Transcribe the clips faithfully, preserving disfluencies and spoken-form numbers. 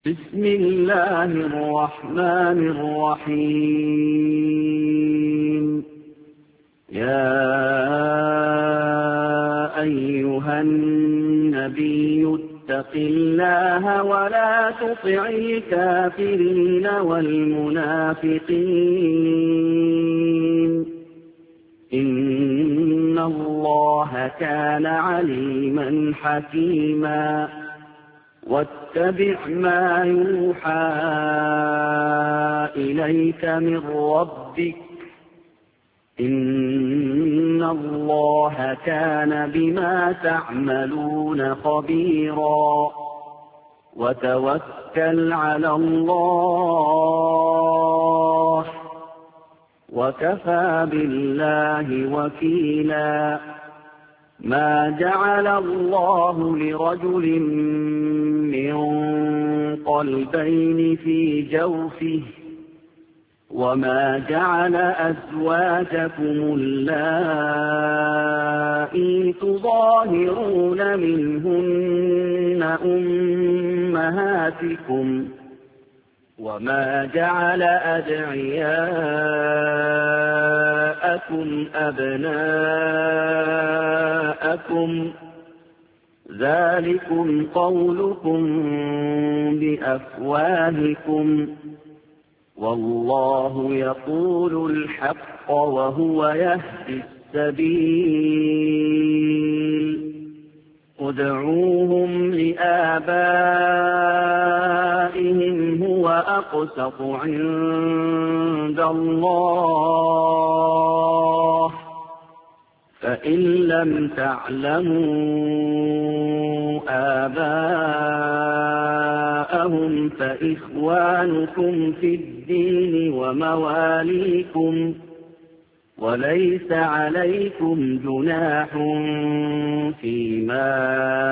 بسم الله الرحمن الرحيم. يا أيها النبي اتق الله ولا تطع الكافرين والمنافقين إن الله كان عليما حكيما. واتبع ما يوحى إليك من ربك إن الله كان بما تعملون خبيرا. وتوكل على الله وكفى بالله وكيلا. ما جعل الله لرجل من قلبين في جوفه وما جعل أزواجكم اللائي تظاهرون منهن أمهاتكم وما جعل أدعياءكم أبناءكم ذلكم قولكم بأفواهكم والله يقول الحق وهو يهدي السبيل. ادعوهم لآبائهم هو أقسط عند الله فإن لم تعلموا آباءهم فإخوانكم في الدين ومواليكم وليس عليكم جناح فيما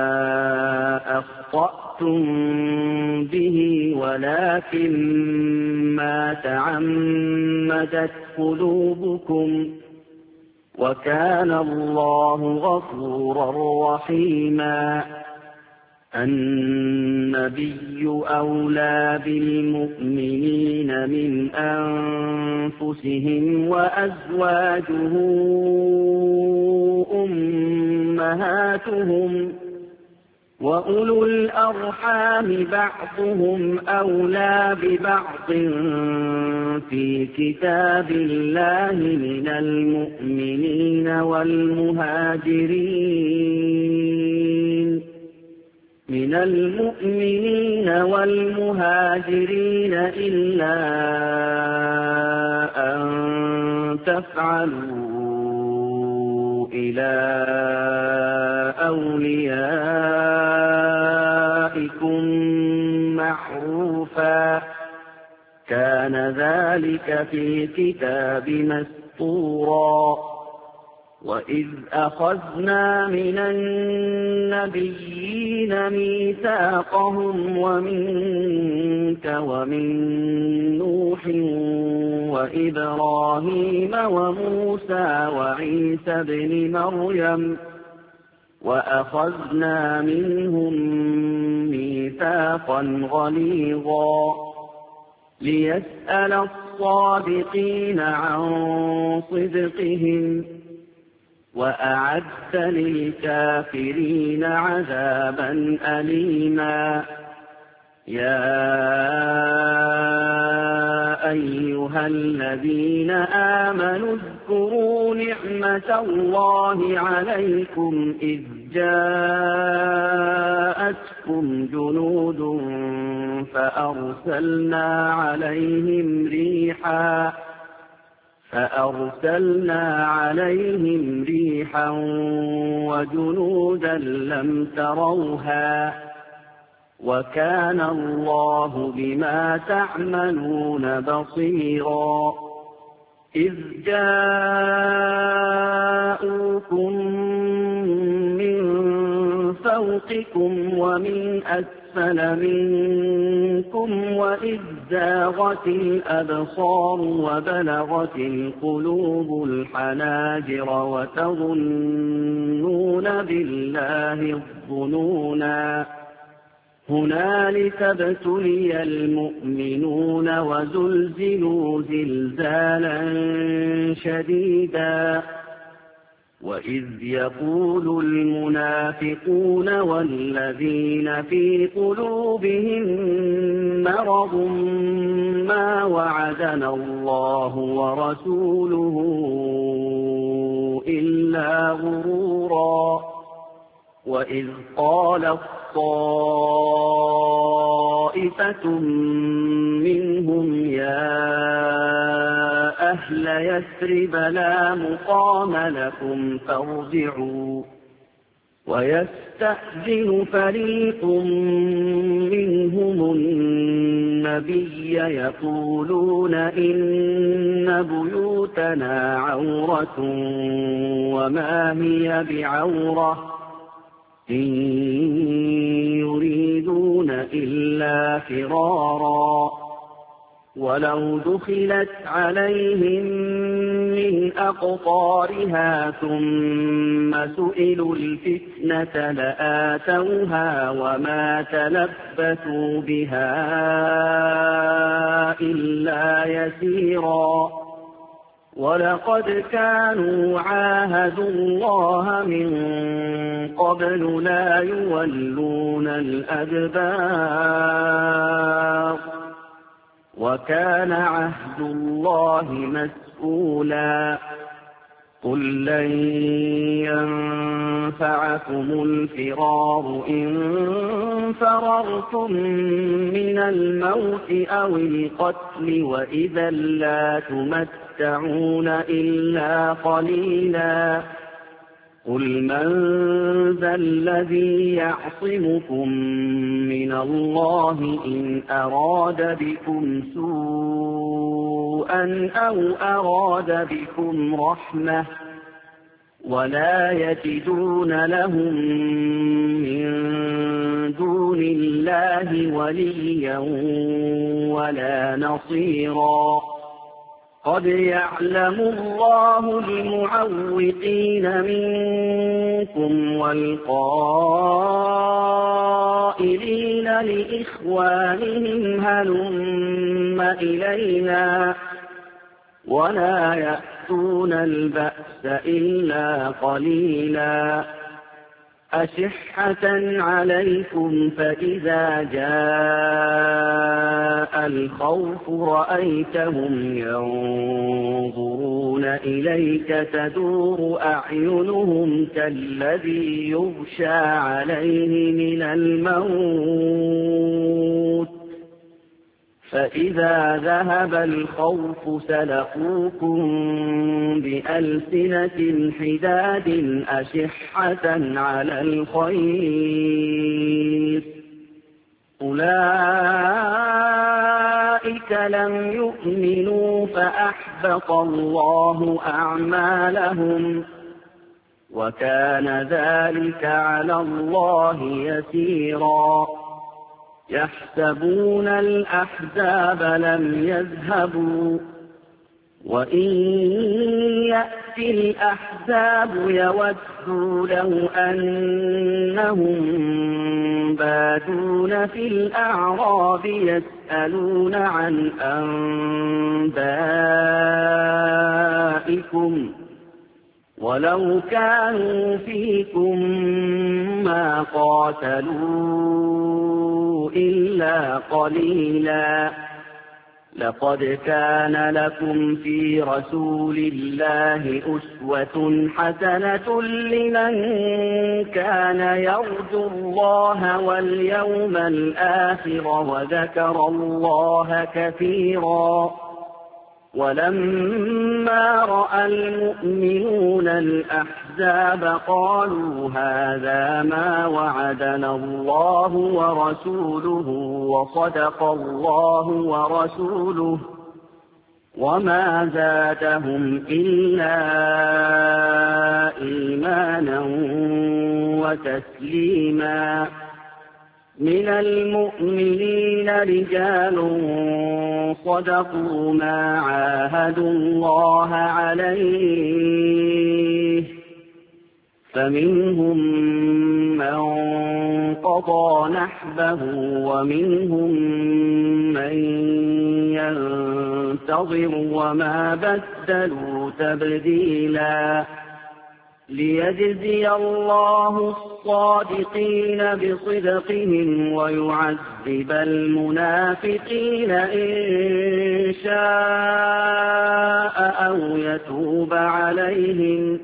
أخطأتم به ولكن ما تعمدت قلوبكم وكان الله غفورا رحيما. النبي أولى بالمؤمنين من أنفسهم وأزواجه أمهاتهم وأولو الأرحام بعضهم أولى ببعض في كتاب الله من المؤمنين والمهاجرين من المؤمنين والمهاجرين إلا أن تفعلوا إلى أوليائكم معروفا كان ذلك في الكتاب مسطورا. وإذ أخذنا من النبيين ميثاقهم ومنك ومن نوح وإبراهيم وموسى وعيسى ابن مريم وأخذنا منهم ميثاقا غليظا ليسأل الصادقين عن صدقهم وأعد للكافرين عذابا أليما. يا أيها الذين آمنوا اذكروا نعمة الله عليكم إذ جاءتكم جنود فأرسلنا عليهم ريحا فأرسلنا عليهم ريحا وجنودا لم تروها وكان الله بما تعملون بصيرا. إذ جاءوكم من فوقكم ومن أسفل منكم وإذ زاغت الأبصار وبلغت القلوب الحناجر وتظنون بالله الظنونا هنالك ابتلي المؤمنون وزلزلوا زلزالا شديدا وإذ يقول المنافقون والذين في قلوبهم مرض ما وعدنا الله ورسوله إلا غرورا وإذ قالت طائفة منهم يا أهل يثرب لا مقام لكم فارجعوا ويستأذن فريق منهم النبي يقولون إن بيوتنا عورة وما هي بعورة إن يريدون إلا فرارا ولو دخلت عليهم من أقطارها ثم سئلوا الفتنة لآتوها وما تلبثوا بها إلا يسيرا ولقد كانوا عاهدوا الله من قبل لا يولون الأدبار وكان عهد الله مسؤولا قل لن ينفعكم الفرار إن فررتم من الموت أو القتل وإذا لا تمتعون إلا قليلا قل من ذا الذي يعصمكم من الله إن أراد بكم سوءا أو أراد بكم رحمة ولا يجدون لهم من دون الله وليا ولا نصيرا قد يعلم الله المعوقين منكم والقائلين لإخوانهم هلم إلينا ولا يأتون البأس إلا قليلا أشحة عليكم فإذا جاء الخوف رأيتهم ينظرون إليك تدور أعينهم كالذي يغشى عليه من الموت فإذا ذهب الخوف سلقوكم بألسنة حداد أشحة على الخير أولئك لم يؤمنوا فأحبط الله أعمالهم وكان ذلك على الله يسيرا يحسبون الأحزاب لم يذهبوا وإن يأتي الأحزاب يودوا لو أنهم بادون في الأعراب يسألون عن أنبائكم ولو كانوا فيكم ما قاتلوا إلا قليلا لقد كان لكم في رسول الله أسوة حسنة لمن كان يرجو الله واليوم الآخر وذكر الله كثيرا ولما رأى المؤمنون الأحزاب قالوا هذا ما وعدنا الله ورسوله وصدق الله ورسوله وما زادهم إلا إيمانا وتسليما من المؤمنين رجال صدقوا ما عاهدوا الله عليه فمنهم من قضى نحبه ومنهم من ينتظر وما بدلوا تبديلا ليجزي الله الصادقين بصدقهم ويعذب المنافقين إن شاء أو يتوب عليهم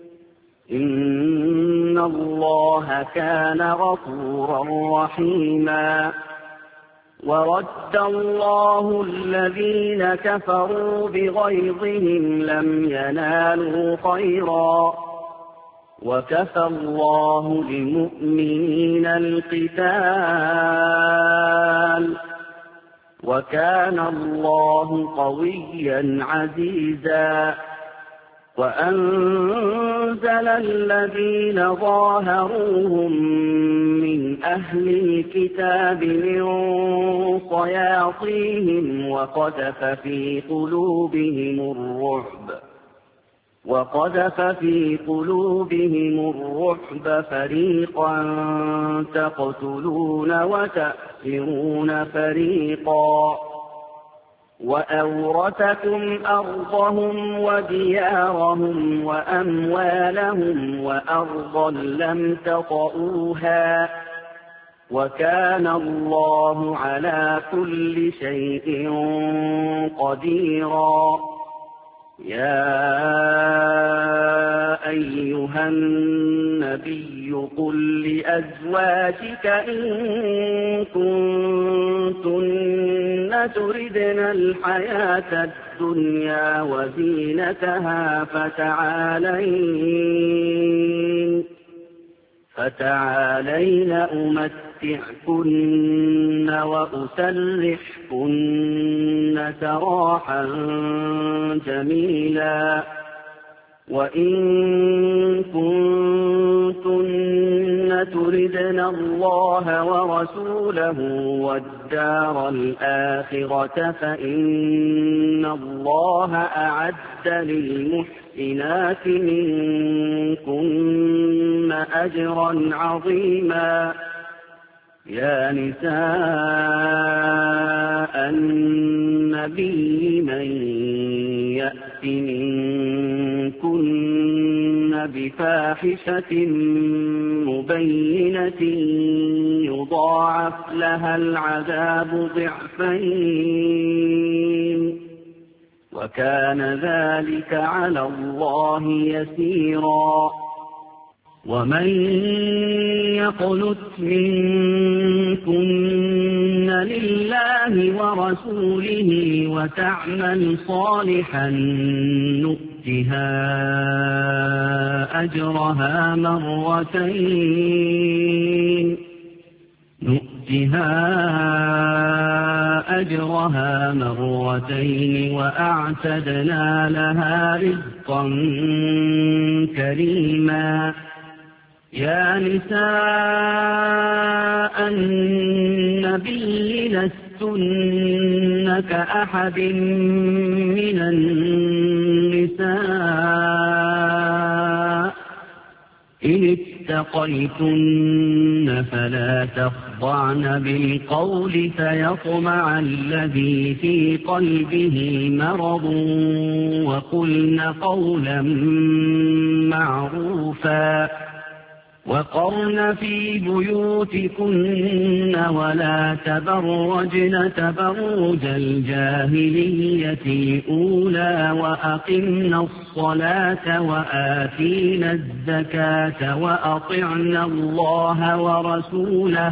إن الله كان غفورا رحيما ورد الله الذين كفروا بغيظهم لم ينالوا خيرا وكفى الله المؤمنين القتال وكان الله قويا عزيزا وأنزل الذين ظاهروهم من أهل الكتاب من صياصيهم وقذف في قلوبهم الرعب وقذف في قلوبهم الرعب فريقا تقتلون وتأسرون فريقا وأورثكم أرضهم وديارهم وأموالهم وأرضا لم تطئوها وكان الله على كل شيء قديرا يا أيها النبي قل لأزواجك إن كنتن تردن الحياة الدنيا وزينتها فتعالين فتعالين أمتعكن وأسرحكن سراحا جميلا وإن كنتن تردن الله ورسوله والدار الآخرة فإن الله أعد للمحسنات منكن أجرا عظيما يا نساء النبي من يأت منكن بفاحشة مبينة يضاعف لها العذاب ضعفين وكان ذلك على الله يسيرا ومن يقنت منكن لله ورسوله وتعمل صالحا نؤتها أجرها مرتين نؤتها أجرها مرتين وأعتدنا لها رزقا كريما يا نساء النبي لستن كأحد من النساء إن اتقيتن فلا تخضعن بالقول فيطمع الذي في قلبه مرض وقلن قولا معروفا وقرن في بيوتكن ولا تبرجن تبرج الجاهلية الأولى وأقمنا الصلاة وآتينا الزكاة وأطعنا الله ورسوله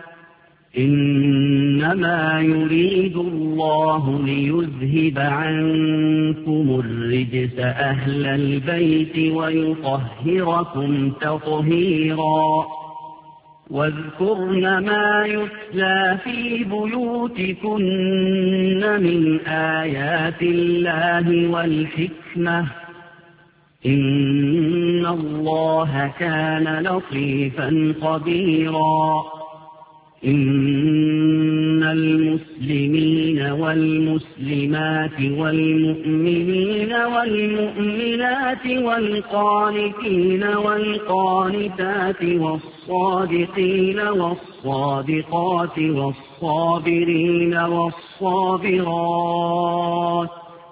إنما يريد الله ليذهب عنكم الرجس أهل البيت ويطهركم تطهيرا واذكرن ما يتلى في بيوتكن من آيات الله والحكمة إن الله كان لطيفا خبيرا إن المسلمين والمسلمات والمؤمنين والمؤمنات والقانتين والقانتات والصادقين والصادقات والصابرين والصابرات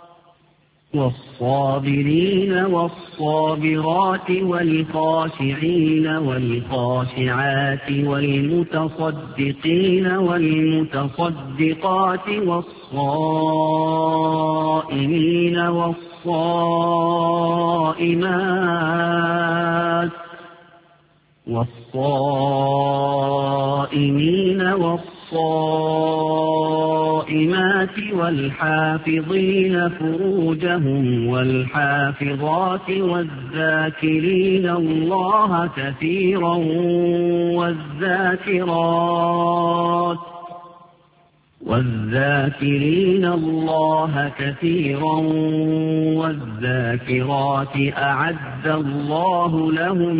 والصابرين والصابرات والخاشعين والخاشعات والمتصدقين والمتصدقات والصائمين والصائمات والصائمين والصائمات والحافظين فروجهم والحافظات والذاكرين الله كثيرا والذاكرات والذاكرين الله كثيرا والذاكرات أعد الله لهم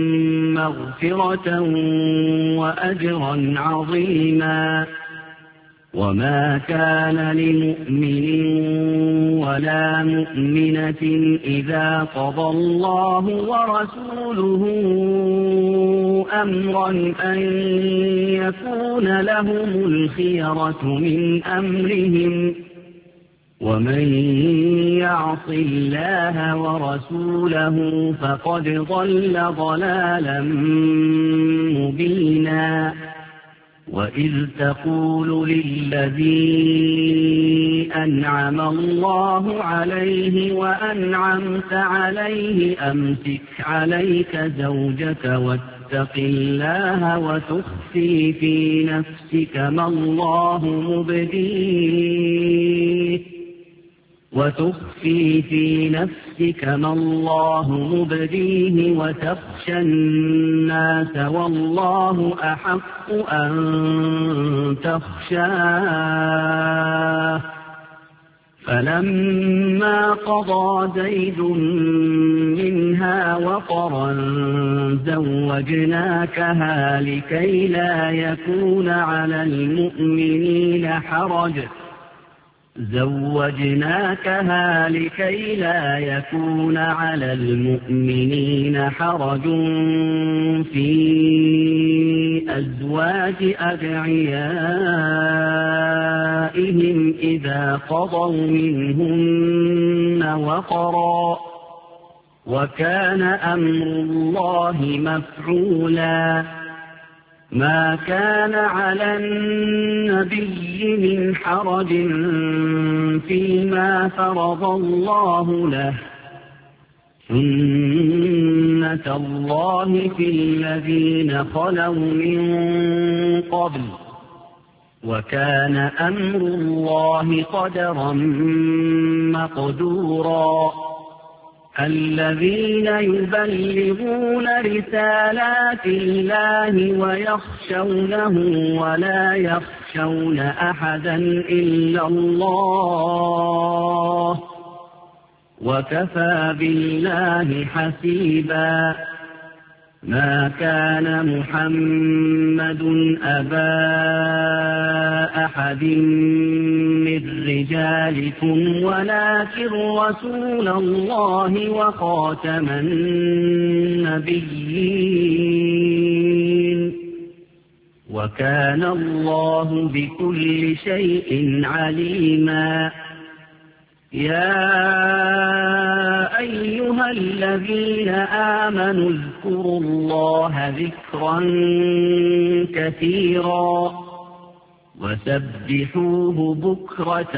مغفرة وأجرا عظيما وما كان لمؤمن ولا مؤمنة إذا قضى الله ورسوله أمرا أن يكون لهم الخيرة من أمرهم ومن يعص الله ورسوله فقد ضل ضلالا مبينا وإذ تقول للذي أنعم الله عليه وأنعمت عليه أمسك عليك زوجك واتق الله وتخفي في نفسك ما الله مبديه وتخفي في نفسك ما الله مبديه وتخشى الناس والله أحق أن تخشاه فلما قضى زيد منها وطرا زوجناكها لكي لا يكون على المؤمنين حرج زوجناكها لكي لا يكون على المؤمنين حرج في أزواج أدعيائهم إذا قضوا منهن وطرا وكان أمر الله مفعولا ما كان على النبي من حرج فيما فرض الله له سنة الله في الذين خلوا من قبل وكان أمر الله قدرا مقدورا الذين يبلغون رسالات الله ويخشونه ولا يخشون أحدا إلا الله وكفى بالله حسيبا ما كان محمد أبا أحد من رجالكم ولكن رسول الله وخاتم النبيين وكان الله بكل شيء عليما يا أيها الذين آمنوا اذكروا الله ذكرا كثيرا وسبحوه بكرة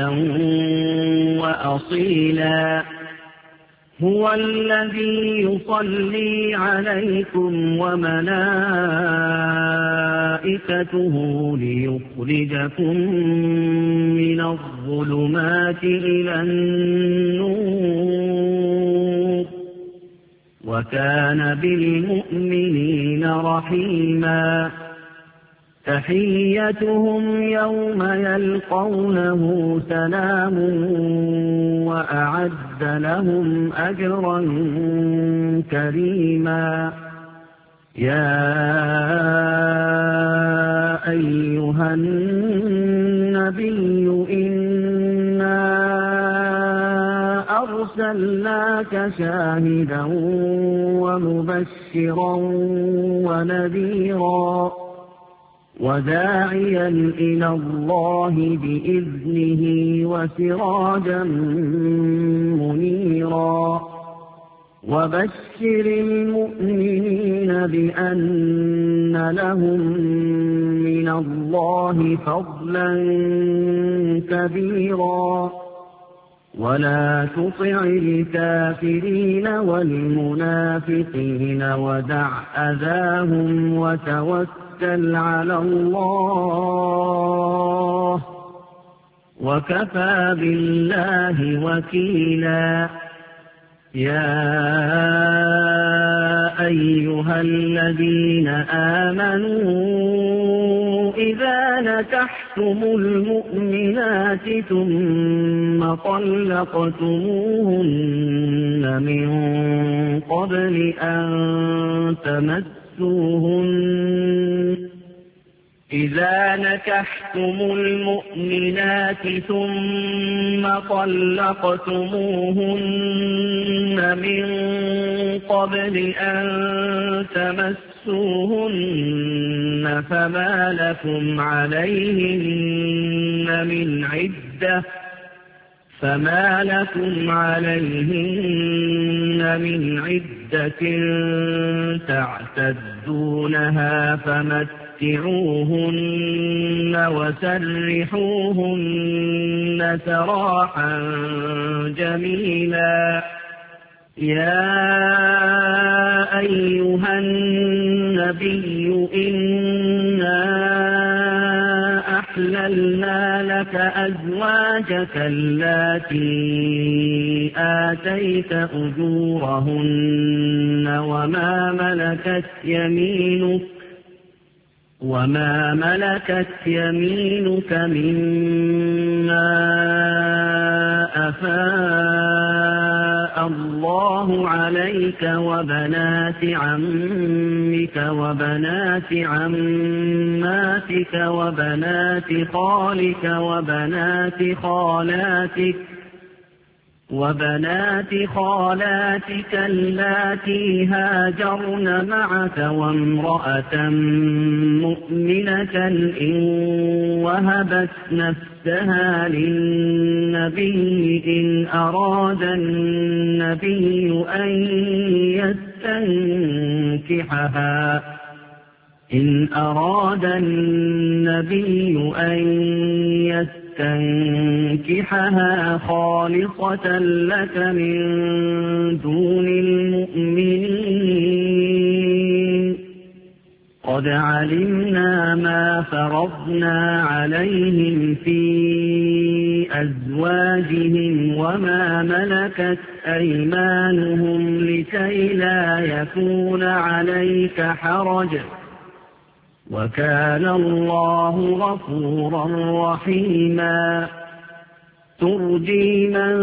وأصيلا هو الذي يصلي عليكم وملائكته ليخرجكم من الظلمات إلى النور وكان بالمؤمنين رحيما تحيتهم يوم يلقونه سلام وأعد لهم أجرا كريما يا أيها النبي إنا أرسلناك شاهدا ومبشرا ونذيرا وداعيا إلى الله بإذنه وسراجا منيرا وبشر المؤمنين بأن لهم من الله فضلا كبيرا ولا تطع الكافرين والمنافقين ودع أذاهم وتوكل على الله وكفى بالله وكيلا يا أيها الذين آمنوا إذا نكحتم المؤمنات ثم طلقتموهن من قبل أن تمسوهن إذا نكحتم المؤمنات ثم طلقتموهن من قبل أن تمسوهن فما لكم عليهن من عدة فما لكم عليهن من عدة تعتدونها فمتعوهن وسرحوهن سراحا جميلا يا أيها النبي إنا أحللنا لك أزواجك اللاتي آتيت أجورهن وما ملكت يمينك وما ملكت يمينك مما أفاء الله عليك وبنات عمك وبنات عماتك وبنات خالك وبنات خالاتك وبنات خالاتك اللاتي هاجرن معك وامرأة مؤمنة إن وهبت نفسها للنبي إن أراد النبي أن يستنكحها إن أراد النبي أن يستنكحها تنكحها خالصة لك من دون المؤمنين قد علمنا ما فرضنا عليهم في أزواجهم وما ملكت أيمانهم لكي لا يكون عليك حرج وكان الله غفورا رحيما ترجي من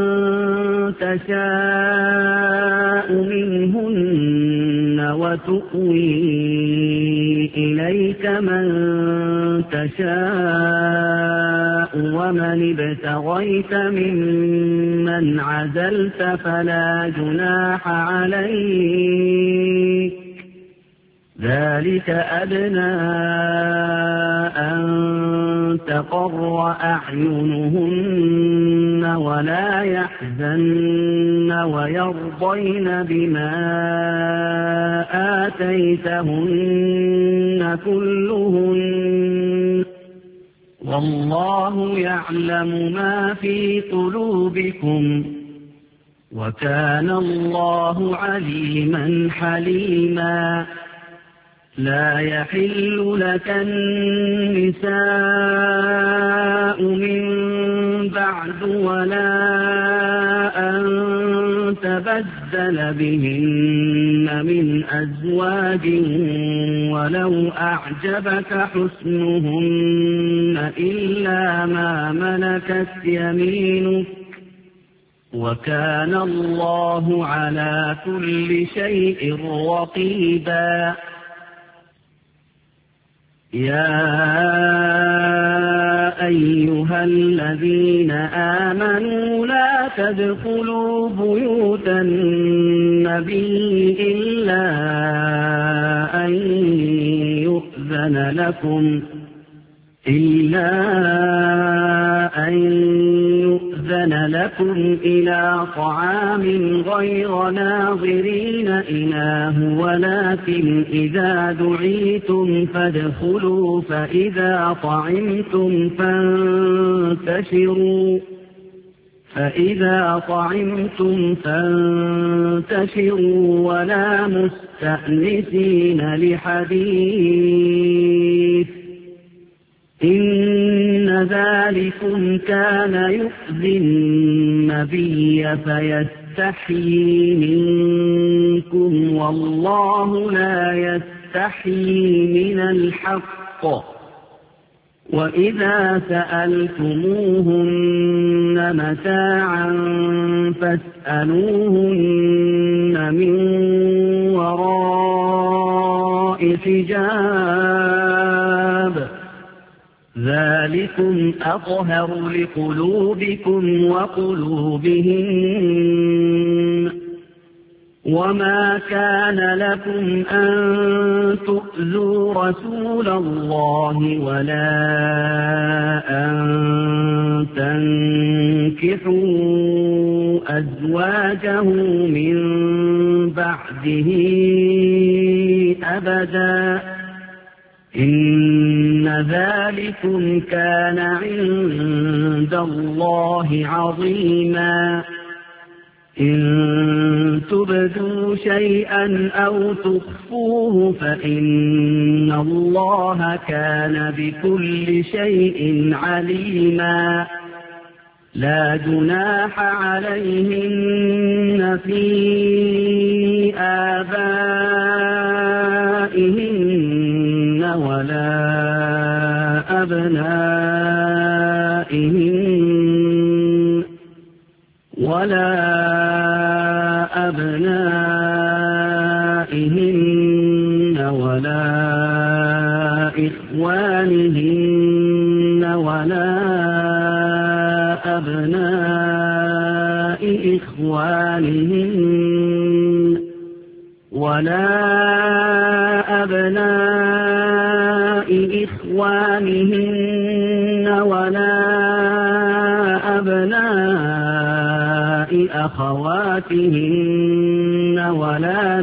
تشاء منهن وتؤوي إليك من تشاء ومن ابتغيت ممن عزلت فلا جناح عليك ذلك أدنى أن تقر أعينهن ولا يحزن ويرضين بما آتيتهن كلهن والله يعلم ما في قلوبكم وكان الله عليما حليما لا يحل لك النساء من بعد ولا أن تبدل بهن من أزواج ولو أعجبك حسنهن إلا ما ملكت يمينك وكان الله على كل شيء رقيبا يا أيها الذين آمنوا لا تدخلوا بيوت النبي إلا أن يؤذن لكم إلا أن يؤذن لكم إلى طعام غير ناظرين إناه ولكن إذا دعيتم فادخلوا فإذا طعمتم فانتشروا فإذا طعمتم فانتشروا ولا مستأنسين لحديث إن ذلكم كان يؤذي النبي فيستحيي منكم والله لا يستحيي من الحق وإذا سألتموهن متاعا فاسألوهن من وراء حجاب ذلكم أطهر لقلوبكم وقلوبهن وما كان لكم أن تؤذوا رسول الله ولا أن تنكحوا أزواجه من بعده أبدا إن ذلكم كان عند الله عظيما إن تبدوا شيئا أو تخفوه فإن الله كان بكل شيء عليما لا جناح عليهن في آبائهن ولا أبنائهن ولا أبنائهن ولا إخوانهن ولا أبناء إخوانهن ولا أبناء إخوانهن ولا أبناء أخواتهن ولا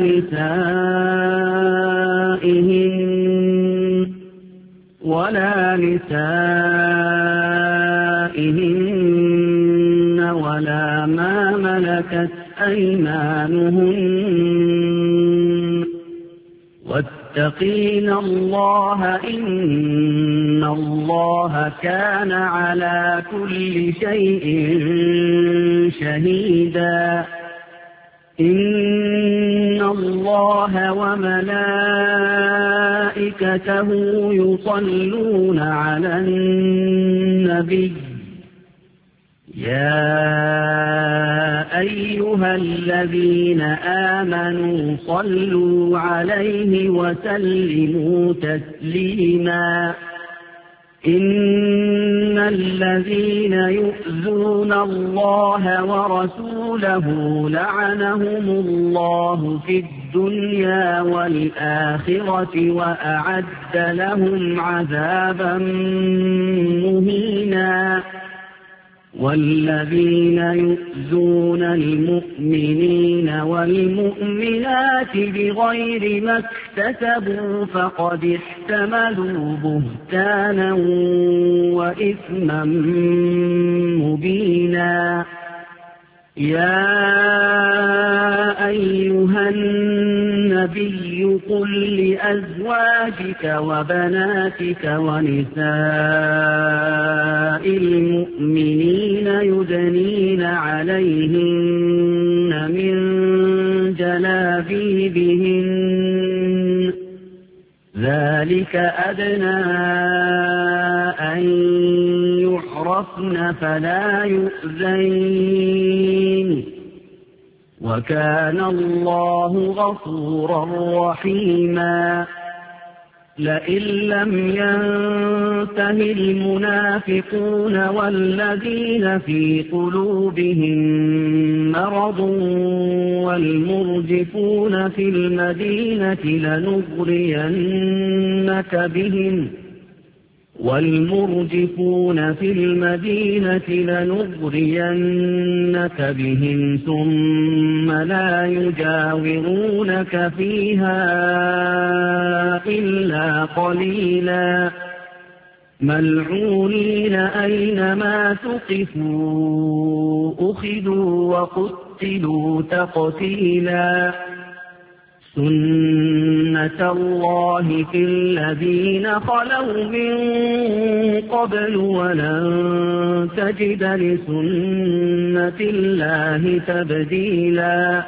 نسائهن ولا نسائهن ولا ما ملكت أيمانهن واتقين الله إن الله كان على كل شيء شهيدا إن الله وملائكته يصلون على النبي يا أيها الذين آمنوا صلوا عليه وسلموا تسليما إن الذين يؤذون الله ورسوله لعنهم الله في الدنيا والآخرة وأعد لهم عذابا مهينا والذين يؤذون المؤمنين والمؤمنات بغير ما اكتسبوا فقد احتملوا بهتانا وإثما مبينا يا أيها النبي قل لأزواجك وبناتك ونساء المؤمنين يدنين عليهن من جلابيبهن ذلك أدنى أن يعرفن فلا يؤذين وكان الله غفورا رحيما لئن لم ينته المنافقون والذين في قلوبهم مرض والمرجفون في المدينة لنغرينك بهم والمرجفون في المدينة لنغرينك بهم ثم لا يجاورونك فيها إلا قليلا ملعونين أينما ثقفوا أخذوا وقتلوا تقتيلا سنة الله في الذين خلوا من قبل ولن تجد لسنة الله تبديلا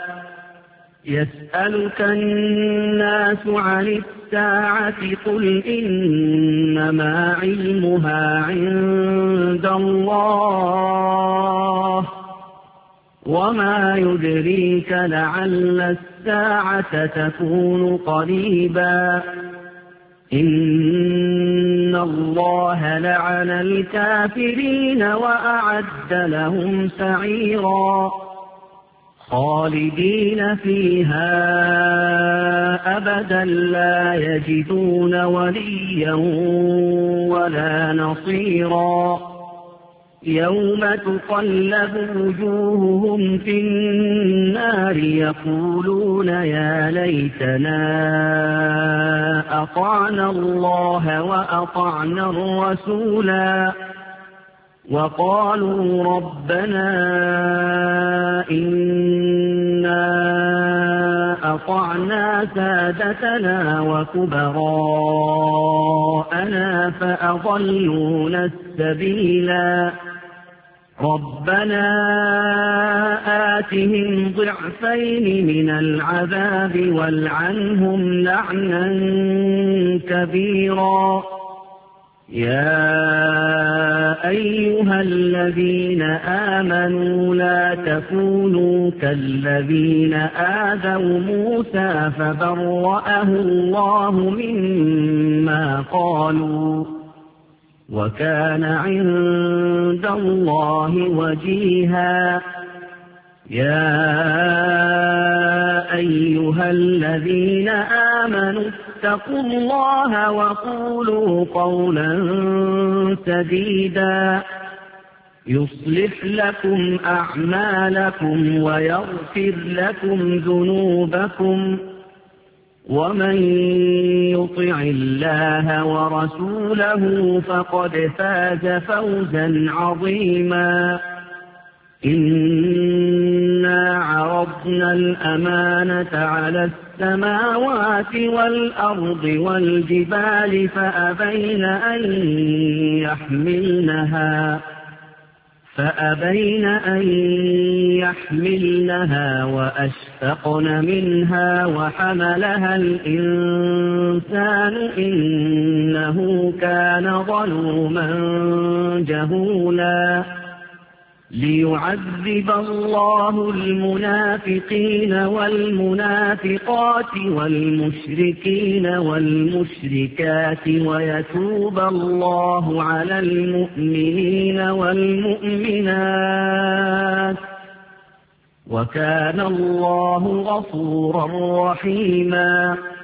يسألك الناس عن الساعة قل إنما علمها عند الله وما يدريك لعل الساعة تكون قريبا إن الله لعن الكافرين وأعد لهم سعيرا خالدين فيها أبدا لا يجدون وليا ولا نصيرا يوم تقلب وجوههم في النار يقولون يا ليتنا أطعنا الله وأطعنا الرسولا وقالوا ربنا إنا أطعنا سادتنا وكبراءنا فأضلونا السبيلا ربنا آتهم ضعفين من العذاب والعنهم لعنا كبيرا يا أيها الذين آمنوا لا تكونوا كالذين آذوا موسى فبرأه الله مما قالوا وكان عند الله وجيها يا أيها الذين آمنوا اتقوا الله وقولوا قولا سديدا يصلح لكم أعمالكم ويغفر لكم ذنوبكم ومن يطع الله ورسوله فقد فاز فوزا عظيما إنا عرضنا الأمانة على السماوات والأرض والجبال فأبين أن يحملنها فأبين أن يحملنها وأشفقن منها وحملها الإنسان إنه كان ظلوما جهولا ليعذب الله المنافقين والمنافقات والمشركين والمشركات ويتوب الله على المؤمنين والمؤمنات وكان الله غفورا رحيما